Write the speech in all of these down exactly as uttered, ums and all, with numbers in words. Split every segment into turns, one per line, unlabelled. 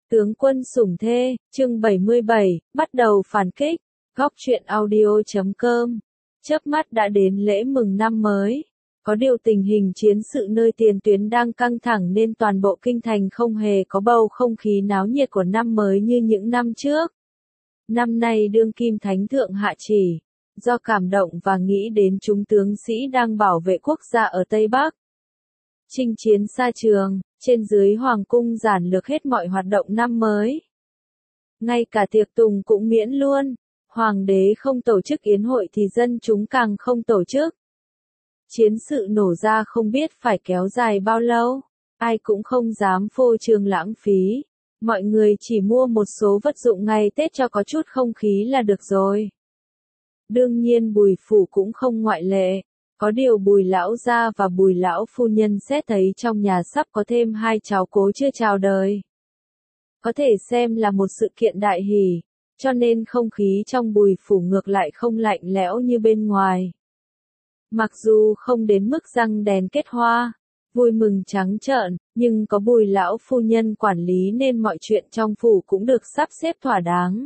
Tướng quân sủng thê, chương bảy mươi bảy, bắt đầu phản kích, góc truyện audio chấm com. Chớp mắt đã đến lễ mừng năm mới. Có điều tình hình chiến sự nơi tiền tuyến đang căng thẳng nên toàn bộ kinh thành không hề có bầu không khí náo nhiệt của năm mới như những năm trước. Năm nay đương kim thánh thượng hạ chỉ, do cảm động và nghĩ đến chúng tướng sĩ đang bảo vệ quốc gia ở Tây Bắc. Chinh chiến xa trường, trên dưới hoàng cung giản lược hết mọi hoạt động năm mới. Ngay cả tiệc tùng cũng miễn luôn, hoàng đế không tổ chức yến hội thì dân chúng càng không tổ chức. Chiến sự nổ ra không biết phải kéo dài bao lâu, ai cũng không dám phô trương lãng phí. Mọi người chỉ mua một số vật dụng ngày Tết cho có chút không khí là được rồi. Đương nhiên Bùi phủ cũng không ngoại lệ. Có điều Bùi lão gia và Bùi lão phu nhân xét thấy trong nhà sắp có thêm hai cháu cố chưa chào đời. Có thể xem là một sự kiện đại hỷ, cho nên không khí trong Bùi phủ ngược lại không lạnh lẽo như bên ngoài. Mặc dù không đến mức răng đèn kết hoa, vui mừng trắng trợn, nhưng có Bùi lão phu nhân quản lý nên mọi chuyện trong phủ cũng được sắp xếp thỏa đáng.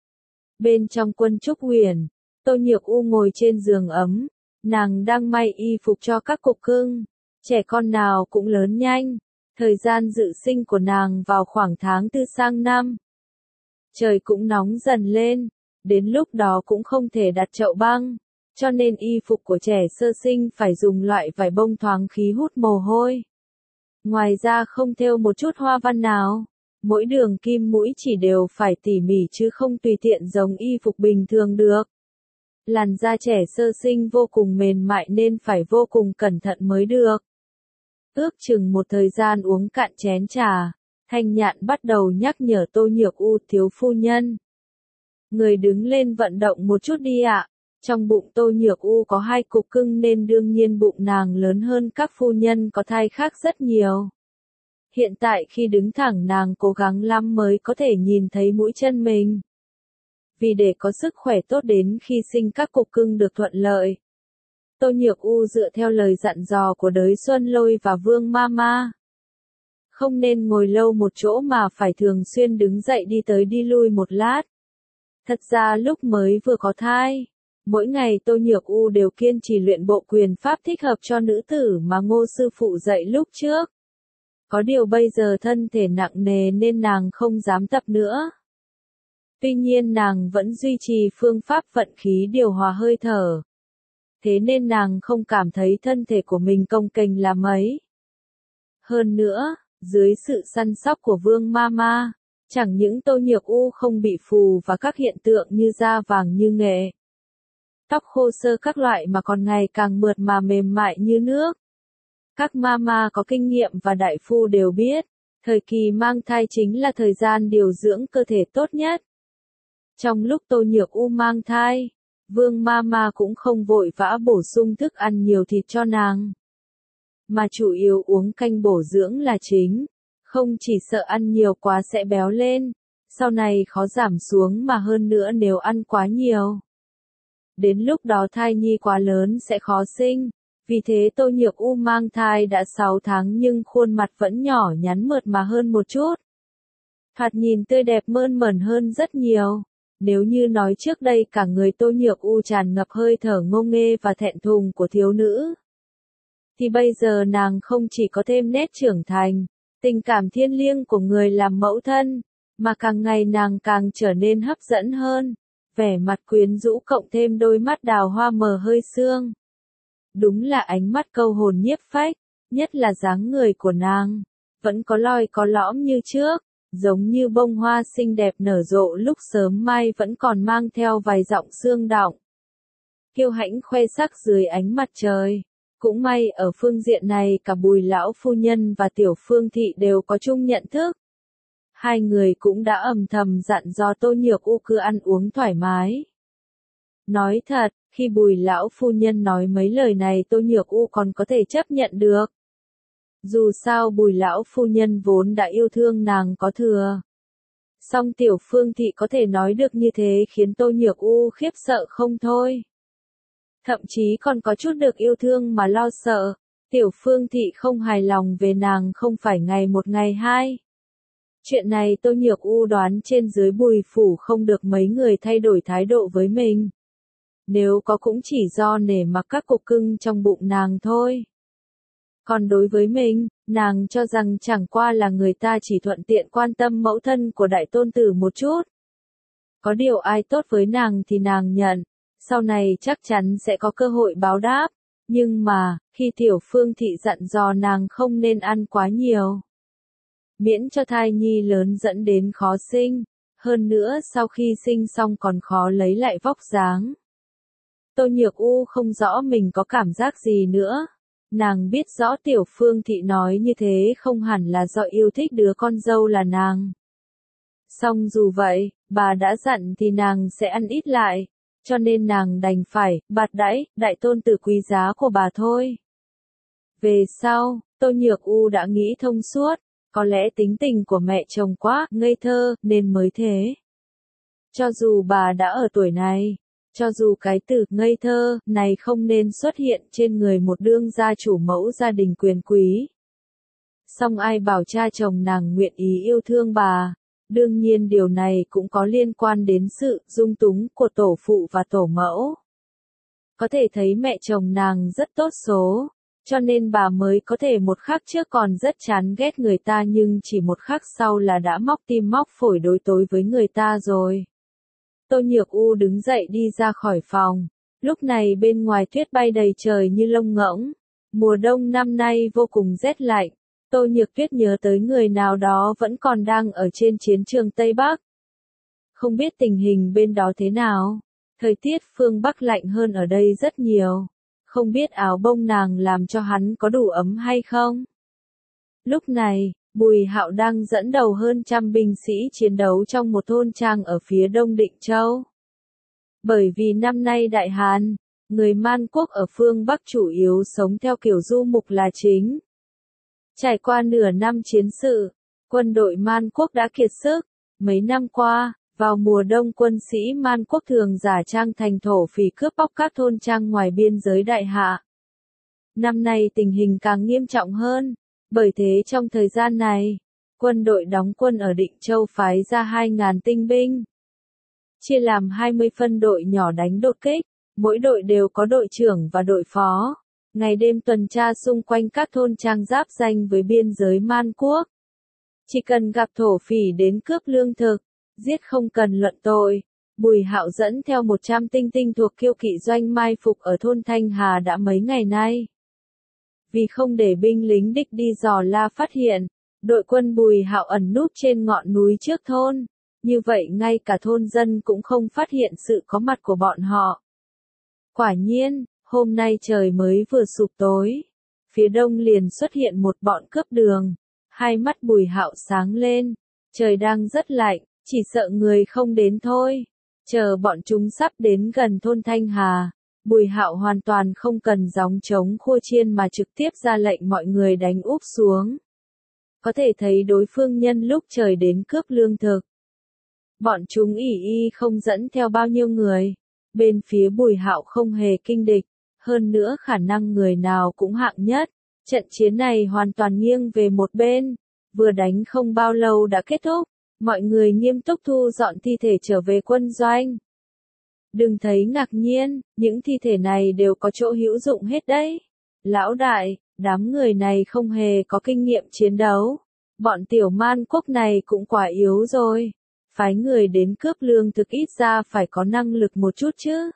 Bên trong Quân Trúc Huyền, Tô Nhược U ngồi trên giường ấm. Nàng đang may y phục cho các cục cưng, trẻ con nào cũng lớn nhanh, thời gian dự sinh của nàng vào khoảng tháng tư sang năm. Trời cũng nóng dần lên, đến lúc đó cũng không thể đặt chậu băng, cho nên y phục của trẻ sơ sinh phải dùng loại vải bông thoáng khí hút mồ hôi. Ngoài ra không thêu một chút hoa văn nào, mỗi đường kim mũi chỉ đều phải tỉ mỉ chứ không tùy tiện giống y phục bình thường được. Làn da trẻ sơ sinh vô cùng mềm mại nên phải vô cùng cẩn thận mới được. Ước chừng một thời gian uống cạn chén trà, Thanh Nhạn bắt đầu nhắc nhở Tô Nhược U thiếu phu nhân. Người đứng lên vận động một chút đi ạ. Trong bụng Tô Nhược U có hai cục cưng nên đương nhiên bụng nàng lớn hơn các phu nhân có thai khác rất nhiều. Hiện tại khi đứng thẳng nàng cố gắng lắm mới có thể nhìn thấy mũi chân mình. Vì để có sức khỏe tốt đến khi sinh các cục cưng được thuận lợi. Tô Nhược U dựa theo lời dặn dò của Đới Xuân Lôi và Vương Mama. Không nên ngồi lâu một chỗ mà phải thường xuyên đứng dậy đi tới đi lui một lát. Thật ra lúc mới vừa có thai, mỗi ngày Tô Nhược U đều kiên trì luyện bộ quyền pháp thích hợp cho nữ tử mà Ngô sư phụ dạy lúc trước. Có điều bây giờ thân thể nặng nề nên nàng không dám tập nữa. Tuy nhiên nàng vẫn duy trì phương pháp vận khí điều hòa hơi thở. Thế nên nàng không cảm thấy thân thể của mình cồng kềnh là mấy. Hơn nữa, dưới sự săn sóc của Vương Mama, chẳng những Tô Nhược U không bị phù và các hiện tượng như da vàng như nghệ, tóc khô sơ các loại mà còn ngày càng mượt mà mềm mại như nước. Các mama có kinh nghiệm và đại phu đều biết, thời kỳ mang thai chính là thời gian điều dưỡng cơ thể tốt nhất. Trong lúc Tô Nhược U mang thai, Vương Mama cũng không vội vã bổ sung thức ăn nhiều thịt cho nàng, mà chủ yếu uống canh bổ dưỡng là chính, không chỉ sợ ăn nhiều quá sẽ béo lên, sau này khó giảm xuống mà hơn nữa nếu ăn quá nhiều. Đến lúc đó thai nhi quá lớn sẽ khó sinh, vì thế Tô Nhược U mang thai đã sáu tháng nhưng khuôn mặt vẫn nhỏ nhắn mượt mà hơn một chút. Thoạt nhìn tươi đẹp mơn mởn hơn rất nhiều. Nếu như nói trước đây cả người Tô Nhược U tràn ngập hơi thở ngô nghê và thẹn thùng của thiếu nữ, thì bây giờ nàng không chỉ có thêm nét trưởng thành, tình cảm thiêng liêng của người làm mẫu thân, mà càng ngày nàng càng trở nên hấp dẫn hơn, vẻ mặt quyến rũ cộng thêm đôi mắt đào hoa mờ hơi sương. Đúng là ánh mắt câu hồn nhiếp phách, nhất là dáng người của nàng, vẫn có loi có lõm như trước. Giống như bông hoa xinh đẹp nở rộ lúc sớm mai vẫn còn mang theo vài giọng sương đọng. Kiêu hãnh khoe sắc dưới ánh mặt trời. Cũng may ở phương diện này cả Bùi lão phu nhân và Tiểu Phương thị đều có chung nhận thức. Hai người cũng đã âm thầm dặn dò Tô Nhược U cứ ăn uống thoải mái. Nói thật, khi Bùi lão phu nhân nói mấy lời này Tô Nhược U còn có thể chấp nhận được. Dù sao Bùi lão phu nhân vốn đã yêu thương nàng có thừa. Song Tiểu Phương thị có thể nói được như thế khiến Tô Nhược U khiếp sợ không thôi. Thậm chí còn có chút được yêu thương mà lo sợ. Tiểu Phương thị không hài lòng về nàng không phải ngày một ngày hai, Chuyện này Tô Nhược U đoán trên dưới Bùi phủ không được mấy người thay đổi thái độ với mình. Nếu có cũng chỉ do nể mặc các cục cưng trong bụng nàng thôi. Còn đối với mình, nàng cho rằng chẳng qua là người ta chỉ thuận tiện quan tâm mẫu thân của đại tôn tử một chút. Có điều ai tốt với nàng thì nàng nhận, sau này chắc chắn sẽ có cơ hội báo đáp. Nhưng mà, khi Tiểu Phương Thị dặn dò nàng không nên ăn quá nhiều, miễn cho thai nhi lớn dẫn đến khó sinh, hơn nữa sau khi sinh xong còn khó lấy lại vóc dáng. Tô Nhược U không rõ mình có cảm giác gì nữa. Nàng biết rõ Tiểu Phương Thị nói như thế không hẳn là do yêu thích đứa con dâu là nàng. Song dù vậy, bà đã dặn thì nàng sẽ ăn ít lại, cho nên nàng đành phải bạt đãi đại tôn tử quý giá của bà thôi. Về sau, Tô Nhược U đã nghĩ thông suốt, có lẽ tính tình của mẹ chồng quá ngây thơ nên mới thế. Cho dù bà đã ở tuổi này, cho dù cái từ ngây thơ này không nên xuất hiện trên người một đương gia chủ mẫu gia đình quyền quý. Song ai bảo cha chồng nàng nguyện ý yêu thương bà, đương nhiên điều này cũng có liên quan đến sự dung túng của tổ phụ và tổ mẫu. Có thể thấy mẹ chồng nàng rất tốt số, cho nên bà mới có thể một khắc trước còn rất chán ghét người ta nhưng chỉ một khắc sau là đã móc tim móc phổi đối tối với người ta rồi. Tô Nhược U đứng dậy đi ra khỏi phòng, lúc này bên ngoài tuyết bay đầy trời như lông ngỗng, mùa đông năm nay vô cùng rét lạnh. Tô Nhược Tuyết nhớ tới người nào đó vẫn còn đang ở trên chiến trường Tây Bắc. Không biết tình hình bên đó thế nào, thời tiết phương Bắc lạnh hơn ở đây rất nhiều, không biết áo bông nàng làm cho hắn có đủ ấm hay không. Lúc này, Bùi Hạo đang dẫn đầu hơn trăm binh sĩ chiến đấu trong một thôn trang ở phía đông Định Châu. Bởi vì năm nay Đại Hàn, người Man quốc ở phương Bắc chủ yếu sống theo kiểu du mục là chính. Trải qua nửa năm chiến sự, quân đội Man quốc đã kiệt sức. Mấy năm qua, vào mùa đông quân sĩ Man quốc thường giả trang thành thổ phỉ cướp bóc các thôn trang ngoài biên giới Đại Hạ. Năm nay tình hình càng nghiêm trọng hơn, bởi thế trong thời gian này, quân đội đóng quân ở Định Châu phái ra hai nghìn tinh binh. Chia làm hai mươi phân đội nhỏ đánh đột kích, mỗi đội đều có đội trưởng và đội phó. Ngày đêm tuần tra xung quanh các thôn trang giáp danh với biên giới Man quốc. Chỉ cần gặp thổ phỉ đến cướp lương thực, giết không cần luận tội. Bùi Hạo dẫn theo một trăm tinh tinh thuộc kiêu kỵ doanh mai phục ở thôn Thanh Hà đã mấy ngày nay. Vì không để binh lính địch đi dò la phát hiện, đội quân Bùi Hạo ẩn núp trên ngọn núi trước thôn. Như vậy ngay cả thôn dân cũng không phát hiện sự có mặt của bọn họ. Quả nhiên, hôm nay trời mới vừa sụp tối, phía đông liền xuất hiện một bọn cướp đường. Hai mắt Bùi Hạo sáng lên, trời đang rất lạnh, chỉ sợ người không đến thôi. Chờ bọn chúng sắp đến gần thôn Thanh Hà, Bùi Hạo hoàn toàn không cần gióng trống khua chiên mà trực tiếp ra lệnh mọi người đánh úp xuống. Có thể thấy đối phương nhân lúc trời đến cướp lương thực. Bọn chúng ỷ y không dẫn theo bao nhiêu người, bên phía Bùi Hạo không hề kinh địch, hơn nữa khả năng người nào cũng hạng nhất. Trận chiến này hoàn toàn nghiêng về một bên, vừa đánh không bao lâu đã kết thúc, mọi người nghiêm túc thu dọn thi thể trở về quân doanh. Đừng thấy ngạc nhiên, những thi thể này đều có chỗ hữu dụng hết đấy. Lão đại, đám người này không hề có kinh nghiệm chiến đấu, bọn tiểu Man quốc này cũng quả yếu rồi. Phái người đến cướp lương thực ít ra phải có năng lực một chút chứ.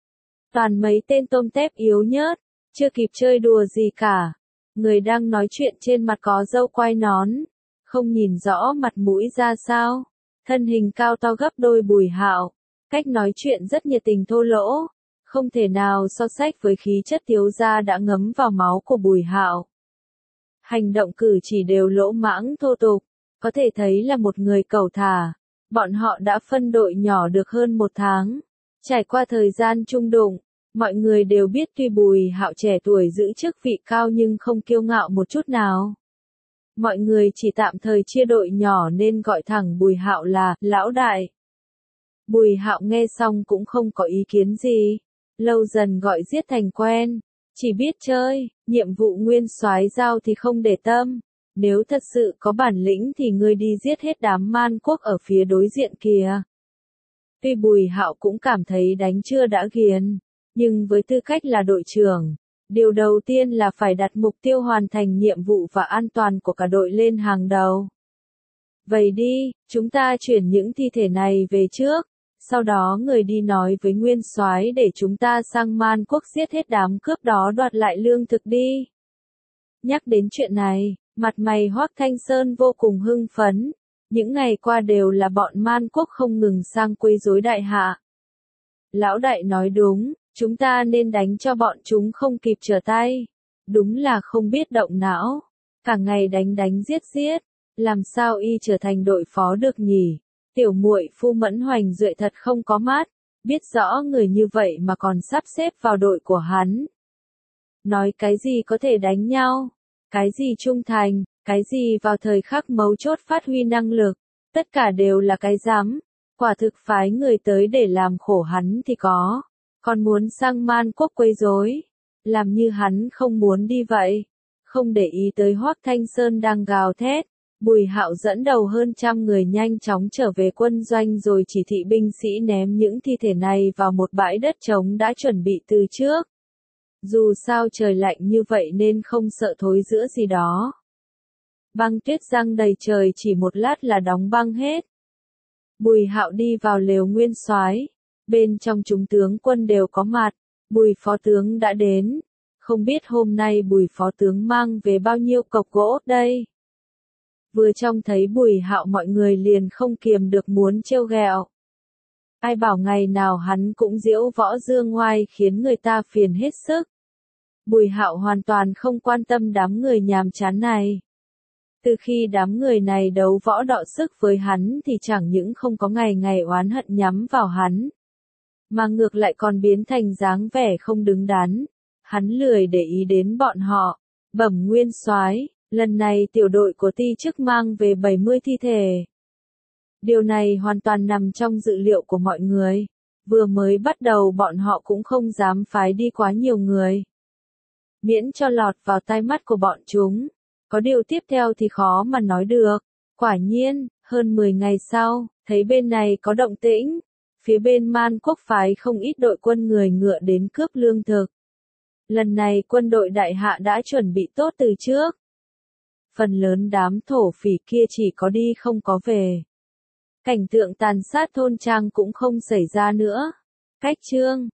Toàn mấy tên tôm tép yếu nhớt, chưa kịp chơi đùa gì cả. Người đang nói chuyện trên mặt có râu quai nón, không nhìn rõ mặt mũi ra sao. Thân hình cao to gấp đôi Bùi Hạo, cách nói chuyện rất nhiệt tình thô lỗ, không thể nào so sánh với khí chất thiếu gia đã ngấm vào máu của Bùi Hạo. Hành động cử chỉ đều lỗ mãng thô tục, có thể thấy là một người cẩu thả. Bọn họ đã phân đội nhỏ được hơn một tháng. Trải qua thời gian chung đụng, mọi người đều biết tuy Bùi Hạo trẻ tuổi giữ chức vị cao nhưng không kiêu ngạo một chút nào. Mọi người chỉ tạm thời chia đội nhỏ nên gọi thẳng Bùi Hạo là lão đại. Bùi Hạo nghe xong cũng không có ý kiến gì, lâu dần gọi giết thành quen, chỉ biết chơi, nhiệm vụ nguyên soái giao thì không để tâm. Nếu thật sự có bản lĩnh thì ngươi đi giết hết đám man quốc ở phía đối diện kìa. Tuy Bùi Hạo cũng cảm thấy đánh chưa đã ghiền, nhưng với tư cách là đội trưởng, điều đầu tiên là phải đặt mục tiêu hoàn thành nhiệm vụ và an toàn của cả đội lên hàng đầu. Vậy đi, chúng ta chuyển những thi thể này về trước, sau đó người đi nói với Nguyên Soái để chúng ta sang Man Quốc giết hết đám cướp đó đoạt lại lương thực đi. Nhắc đến chuyện này, mặt mày Hoắc Thanh Sơn vô cùng hưng phấn, những ngày qua đều là bọn Man Quốc không ngừng sang quấy rối đại hạ. Lão đại nói đúng, chúng ta nên đánh cho bọn chúng không kịp trở tay. Đúng là không biết động não, cả ngày đánh đánh giết giết, làm sao y trở thành đội phó được nhỉ? Tiểu muội Phu Mẫn Hoành Duệ thật không có mắt, biết rõ người như vậy mà còn sắp xếp vào đội của hắn. Nói cái gì có thể đánh nhau, cái gì trung thành, cái gì vào thời khắc mấu chốt phát huy năng lực, tất cả đều là cái rắm. Quả thực phái người tới để làm khổ hắn thì có, còn muốn sang Man Quốc quấy rối, làm như hắn không muốn đi vậy. Không để ý tới Hoắc Thanh Sơn đang gào thét, Bùi Hạo dẫn đầu hơn trăm người nhanh chóng trở về quân doanh rồi chỉ thị binh sĩ ném những thi thể này vào một bãi đất trống đã chuẩn bị từ trước. Dù sao trời lạnh như vậy nên không sợ thối rữa gì đó. Băng tuyết giăng đầy trời chỉ một lát là đóng băng hết. Bùi Hạo đi vào lều Nguyên Soái, bên trong chúng tướng quân đều có mặt, Bùi phó tướng đã đến, không biết hôm nay Bùi phó tướng mang về bao nhiêu cọc gỗ đây. Vừa trông thấy Bùi Hạo mọi người liền không kiềm được muốn trêu ghẹo. Ai bảo ngày nào hắn cũng diễu võ dương ngoai khiến người ta phiền hết sức. Bùi Hạo hoàn toàn không quan tâm đám người nhàm chán này. Từ khi đám người này đấu võ đọ sức với hắn thì chẳng những không có ngày ngày oán hận nhắm vào hắn, mà ngược lại còn biến thành dáng vẻ không đứng đắn. Hắn lười để ý đến bọn họ. Bẩm Nguyên Soái, lần này tiểu đội của Ti Chức mang về bảy mươi thi thể. Điều này hoàn toàn nằm trong dự liệu của mọi người. Vừa mới bắt đầu bọn họ cũng không dám phái đi quá nhiều người, miễn cho lọt vào tai mắt của bọn chúng. Có điều tiếp theo thì khó mà nói được. Quả nhiên, hơn mười ngày sau, thấy bên này có động tĩnh. Phía bên Man Quốc phái không ít đội quân người ngựa đến cướp lương thực. Lần này quân đội đại hạ đã chuẩn bị tốt từ trước. Phần lớn đám thổ phỉ kia chỉ có đi không có về. Cảnh tượng tàn sát thôn trang cũng không xảy ra nữa. Cách chương